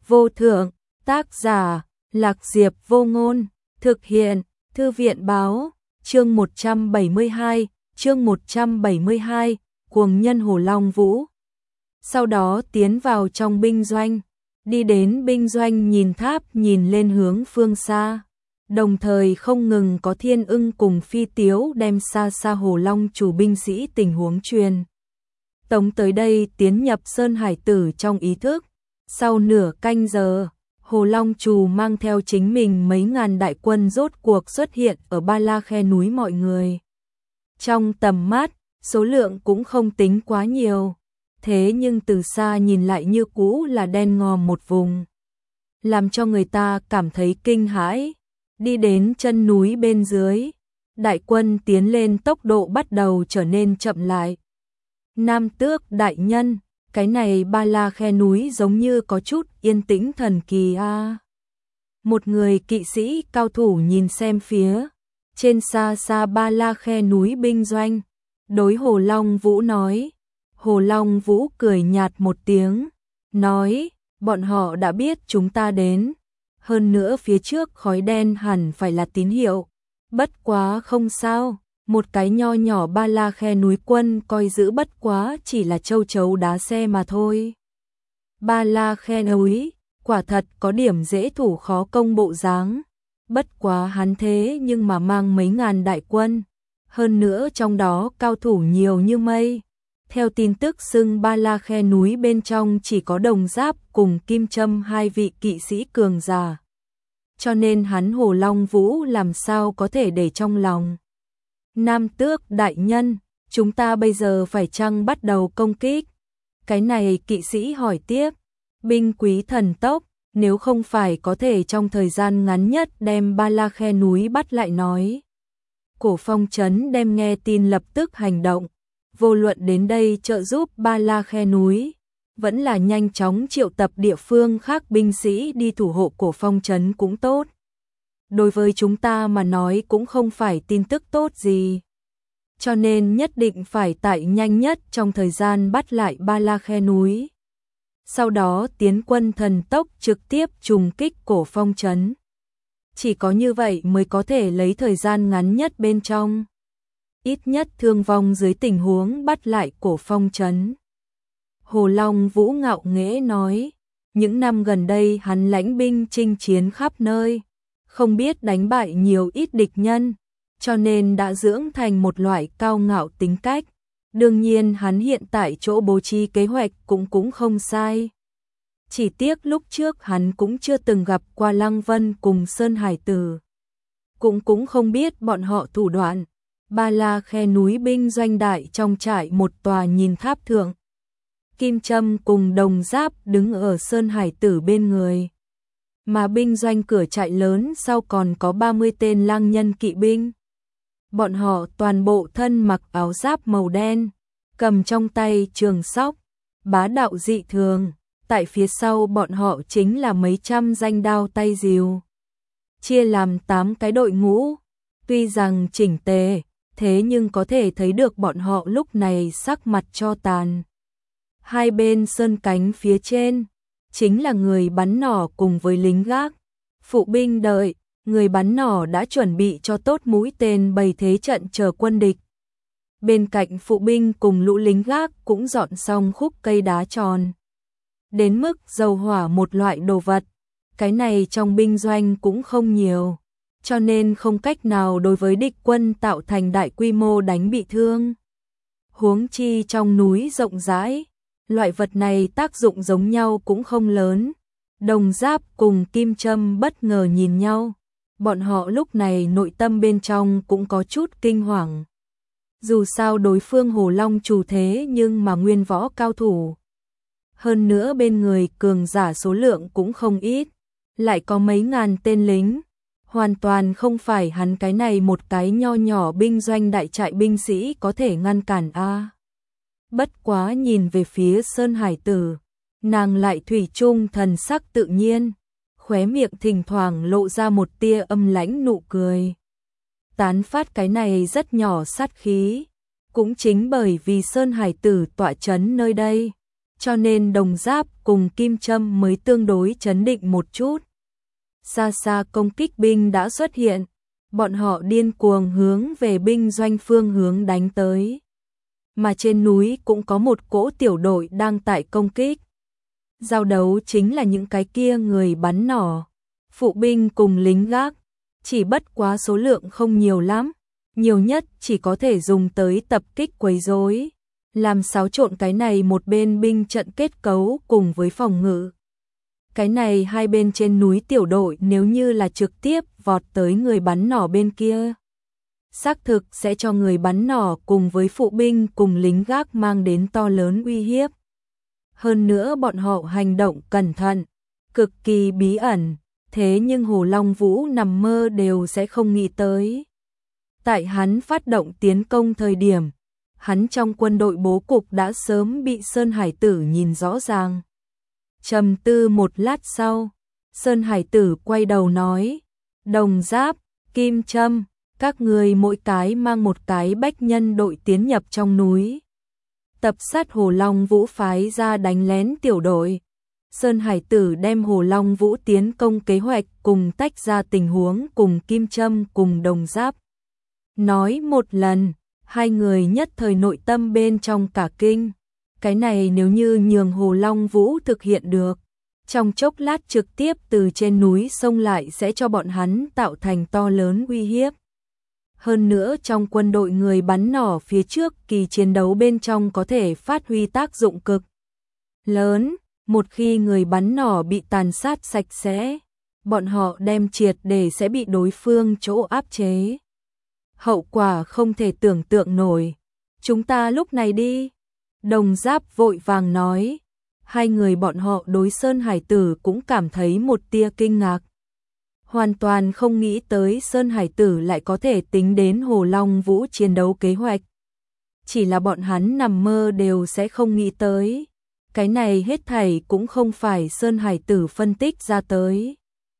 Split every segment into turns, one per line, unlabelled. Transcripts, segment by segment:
vô thượng, tác giả, Lạc Diệp Vô Ngôn, thực hiện, Thư viện báo, chương 172, cuồng nhân Hồ Long Vũ. Sau đó tiến vào trong binh doanh, đi đến binh doanh nhìn tháp nhìn lên hướng phương xa, đồng thời không ngừng có Thiên Ưng cùng Phi Tiếu đem xa xa Hồ Long chủ binh sĩ tình huống truyền tống tới đây tiến nhập Sơn Hải Tử trong ý thức. Sau nửa canh giờ, Hồ Long Trù mang theo chính mình mấy ngàn đại quân rốt cuộc xuất hiện ở Ba La Khe núi mọi người. Trong tầm mắt, số lượng cũng không tính quá nhiều, thế nhưng từ xa nhìn lại như cũ là đen ngòm một vùng, làm cho người ta cảm thấy kinh hãi. Đi đến chân núi bên dưới, đại quân tiến lên tốc độ bắt đầu trở nên chậm lại. Nam Tước đại nhân, cái này Ba La Khe núi giống như có chút yên tĩnh thần kỳ a. Một người kỵ sĩ cao thủ nhìn xem phía trên xa xa Ba La Khe núi binh doanh, đối Hồ Long Vũ nói. Hồ Long Vũ cười nhạt một tiếng, nói, bọn họ đã biết chúng ta đến, hơn nữa phía trước khói đen hẳn phải là tín hiệu, bất quá không sao. Một cái nho nhỏ Ba La Khe núi quân coi giữ bất quá chỉ là châu chấu đá xe mà thôi. Ba La Khe núi, quả thật có điểm dễ thủ khó công bộ dáng, bất quá hắn thế nhưng mà mang mấy ngàn đại quân, hơn nữa trong đó cao thủ nhiều như mây. Theo tin tức xưng Ba La Khe núi bên trong chỉ có Đồng Giáp cùng Kim Trâm hai vị kỵ sĩ cường giả, cho nên hắn Hồ Long Vũ làm sao có thể để trong lòng. Nam Tước đại nhân, chúng ta bây giờ phải chăng bắt đầu công kích? Cái này kỵ sĩ hỏi tiếp. Binh quý thần tốc, nếu không phải có thể trong thời gian ngắn nhất đem Ba La Khe núi bắt lại nói. Cổ Phong Trấn đem nghe tin lập tức hành động, vô luận đến đây trợ giúp Ba La Khe núi, vẫn là nhanh chóng triệu tập địa phương khác binh sĩ đi thủ hộ Cổ Phong Trấn cũng tốt. Đối với chúng ta mà nói cũng không phải tin tức tốt gì, cho nên nhất định phải tại nhanh nhất trong thời gian bắt lại Ba La Khe núi. Sau đó tiến quân thần tốc trực tiếp trùng kích Cổ Phong Trấn. Chỉ có như vậy mới có thể lấy thời gian ngắn nhất bên trong, ít nhất thương vong dưới tình huống bắt lại Cổ Phong Trấn. Hồ Long Vũ ngạo nghễ nói, những năm gần đây hắn lãnh binh chinh chiến khắp nơi, không biết đánh bại nhiều ít địch nhân, cho nên đã dưỡng thành một loại cao ngạo tính cách. Đương nhiên hắn hiện tại chỗ bố trí kế hoạch cũng không sai. Chỉ tiếc lúc trước hắn cũng chưa từng gặp qua Lăng Vân cùng Sơn Hải Tử, cũng không biết bọn họ thủ đoạn. Ba La Khe núi binh doanh đại trong trại một tòa nhìn tháp thượng, Kim Trâm cùng Đồng Giáp đứng ở Sơn Hải Tử bên người, mà binh doanh cửa trại lớn sau còn có 30 tên lang nhân kỵ binh. Bọn họ toàn bộ thân mặc áo giáp màu đen, cầm trong tay trường sóc, bá đạo dị thường. Tại phía sau bọn họ chính là mấy trăm danh đao tay rìu, chia làm 8 cái đội ngũ. Tuy rằng chỉnh tề, thế nhưng có thể thấy được bọn họ lúc này sắc mặt cho tàn. Hai bên sơn cánh phía trên chính là người bắn nỏ cùng với lính gác. Phụ binh đợi, người bắn nỏ đã chuẩn bị cho tốt mũi tên bày thế trận chờ quân địch. Bên cạnh phụ binh cùng lũ lính gác cũng dọn xong khúc cây đá tròn, đến mức dầu hỏa một loại đồ vật. Cái này trong binh doanh cũng không nhiều, cho nên không cách nào đối với địch quân tạo thành đại quy mô đánh bị thương. Huống chi trong núi rộng rãi, loại vật này tác dụng giống nhau cũng không lớn. Đồng Giáp cùng Kim Trâm bất ngờ nhìn nhau, bọn họ lúc này nội tâm bên trong cũng có chút kinh hoàng. Dù sao đối phương Hồ Long chủ thế nhưng mà nguyên võ cao thủ, hơn nữa bên người cường giả số lượng cũng không ít, lại có mấy ngàn tên lính, hoàn toàn không phải hắn cái này một cái nho nhỏ binh doanh đại trại binh sĩ có thể ngăn cản a. Bất quá nhìn về phía Sơn Hải Tử, nàng lại thủy chung thần sắc tự nhiên, khóe miệng thỉnh thoảng lộ ra một tia âm lãnh nụ cười, tán phát cái này rất nhỏ sát khí. Cũng chính bởi vì Sơn Hải Tử tọa trấn nơi đây, cho nên Đồng Giáp cùng Kim Châm mới tương đối trấn định một chút. Xa xa công kích binh đã xuất hiện, bọn họ điên cuồng hướng về binh doanh phương hướng đánh tới. Mà trên núi cũng có một cỗ tiểu đội đang tại công kích. Giao đấu chính là những cái kia người bắn nỏ, phụ binh cùng lính gác, chỉ bất quá số lượng không nhiều lắm, nhiều nhất chỉ có thể dùng tới tập kích quấy rối, làm xáo trộn cái này một bên binh trận kết cấu cùng với phòng ngự. Cái này hai bên trên núi tiểu đội nếu như là trực tiếp vọt tới người bắn nỏ bên kia, xác thực sẽ cho người bắn nỏ cùng với phụ binh cùng lính gác mang đến to lớn uy hiếp. Hơn nữa bọn họ hành động cẩn thận, cực kỳ bí ẩn, thế nhưng Hồ Long Vũ nằm mơ đều sẽ không nghĩ tới. Tại hắn phát động tiến công thời điểm, hắn trong quân đội bố cục đã sớm bị Sơn Hải Tử nhìn rõ ràng. Trầm tư một lát sau, Sơn Hải Tử quay đầu nói, Đồng Giáp, Kim Châm, các người mỗi cái mang một cái bách nhân đội tiến nhập trong núi. Tập sát Hồ Long Vũ phái ra đánh lén tiểu đội. Sơn Hải Tử đem Hồ Long Vũ tiến công kế hoạch cùng tách ra tình huống cùng Kim Châm cùng Đồng Giáp. Nói một lần, hai người nhất thời nội tâm bên trong cả kinh. Cái này nếu như nhường Hồ Long Vũ thực hiện được, trong chốc lát trực tiếp từ trên núi xông lại sẽ cho bọn hắn tạo thành to lớn uy hiếp. Hơn nữa trong quân đội người bắn nỏ phía trước kỳ chiến đấu bên trong có thể phát huy tác dụng cực lớn, một khi người bắn nỏ bị tàn sát sạch sẽ, bọn họ đem triệt để sẽ bị đối phương chỗ áp chế. Hậu quả không thể tưởng tượng nổi. Chúng ta lúc này đi. Đồng Giáp vội vàng nói. Hai người bọn họ đối Sơn Hải Tử cũng cảm thấy một tia kinh ngạc. Hoàn toàn không nghĩ tới Sơn Hải Tử lại có thể tính đến Hồ Long Vũ chiến đấu kế hoạch. Chỉ là bọn hắn nằm mơ đều sẽ không nghĩ tới. Cái này hết thảy cũng không phải Sơn Hải Tử phân tích ra tới,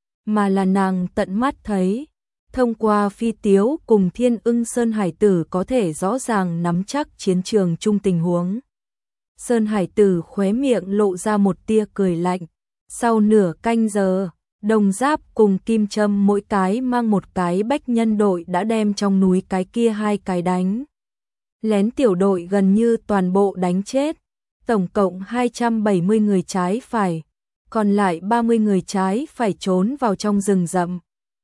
mà là nàng tận mắt thấy. Thông qua phi tiếu cùng Thiên Ưng, Sơn Hải Tử có thể rõ ràng nắm chắc chiến trường chung tình huống. Sơn Hải Tử khóe miệng lộ ra một tia cười lạnh. Sau nửa canh giờ, Đồng Giáp cùng Kim Châm mỗi cái mang một cái bách nhân đội đã đem trong núi cái kia hai cái đánh lén tiểu đội gần như toàn bộ đánh chết. Tổng cộng 270 người trái phải, còn lại 30 người trái phải trốn vào trong rừng rậm.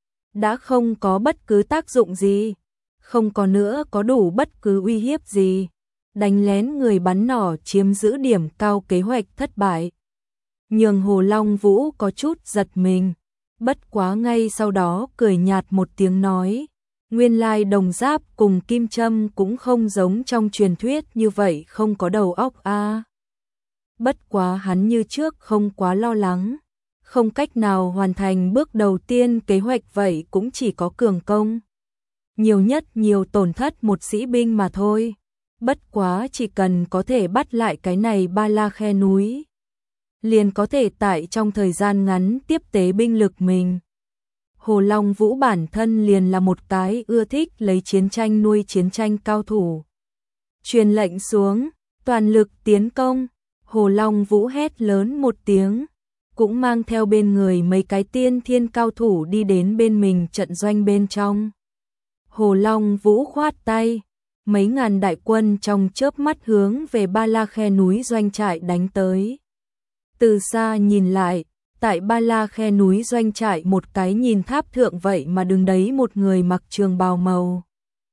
Đã không có bất cứ tác dụng gì, không có nữa có đủ bất cứ uy hiếp gì. Đánh lén người bắn nỏ chiếm giữ điểm cao kế hoạch thất bại. Nhường Hồ Long Vũ có chút giật mình, bất quá ngay sau đó cười nhạt một tiếng nói, nguyên lai Đồng Giáp cùng Kim Châm cũng không giống trong truyền thuyết như vậy không có đầu óc a. Bất quá hắn như trước không quá lo lắng, không cách nào hoàn thành bước đầu tiên kế hoạch vậy cũng chỉ có cường công. Nhiều nhất nhiều tổn thất một sĩ binh mà thôi. Bất quá chỉ cần có thể bắt lại cái này Ba La khe núi, liền có thể tại trong thời gian ngắn tiếp tế binh lực mình. Hồ Long Vũ bản thân liền là một cái ưa thích lấy chiến tranh nuôi chiến tranh cao thủ. Truyền lệnh xuống, toàn lực tiến công. Hồ Long Vũ hét lớn một tiếng, cũng mang theo bên người mấy cái tiên thiên cao thủ đi đến bên mình trận doanh bên trong. Hồ Long Vũ khoát tay, mấy ngàn đại quân trong chớp mắt hướng về Ba La khe núi doanh trại đánh tới. Từ xa nhìn lại, tại Ba La khe núi doanh trại một cái nhìn tháp thượng vậy mà đứng đấy một người mặc trường bào màu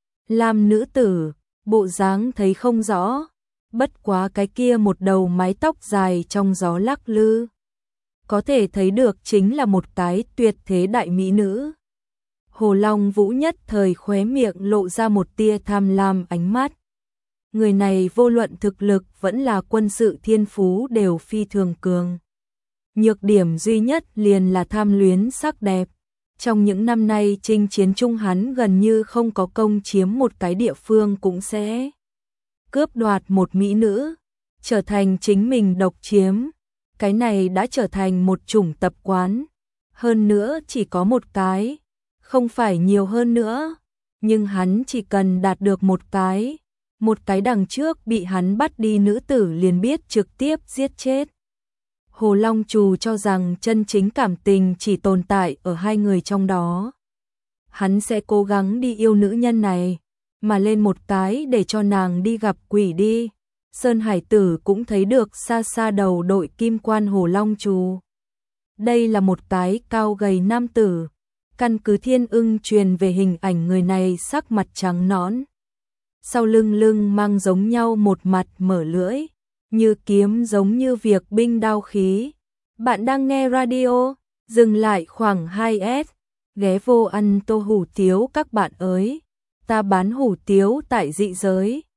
lam nữ tử, bộ dáng thấy không rõ. Bất quá cái kia một đầu mái tóc dài trong gió lắc lư, có thể thấy được chính là một cái tuyệt thế đại mỹ nữ. Hồ Long Vũ nhất thời khóe miệng lộ ra một tia tham lam ánh mắt. Người này vô luận thực lực vẫn là quân sự thiên phú đều phi thường cường. Nhược điểm duy nhất liền là tham luyến sắc đẹp. Trong những năm nay chinh chiến chung hắn gần như không có công chiếm một cái địa phương cũng sẽ cướp đoạt một mỹ nữ, trở thành chính mình độc chiếm. Cái này đã trở thành một chủng tập quán. Hơn nữa chỉ có một cái, không phải nhiều hơn nữa. Nhưng hắn chỉ cần đạt được một cái, một cái đằng trước bị hắn bắt đi nữ tử liền biết trực tiếp giết chết. Hồ Long Trù cho rằng chân chính cảm tình chỉ tồn tại ở hai người trong đó. Hắn sẽ cố gắng đi yêu nữ nhân này, mà lên một cái để cho nàng đi gặp quỷ đi. Sơn Hải Tử cũng thấy được xa xa đầu đội kim quan Hồ Long Trù. Đây là một cái cao gầy nam tử. Căn cứ Thiên Ưng truyền về hình ảnh người này sắc mặt trắng nõn. Sau lưng mang giống nhau một mặt mở lưỡi, như kiếm giống như việc binh đao khí. Bạn đang nghe radio, dừng lại khoảng 2S, ghé vô ăn tô hủ tiếu các bạn ơi. Ta bán hủ tiếu tại dị giới.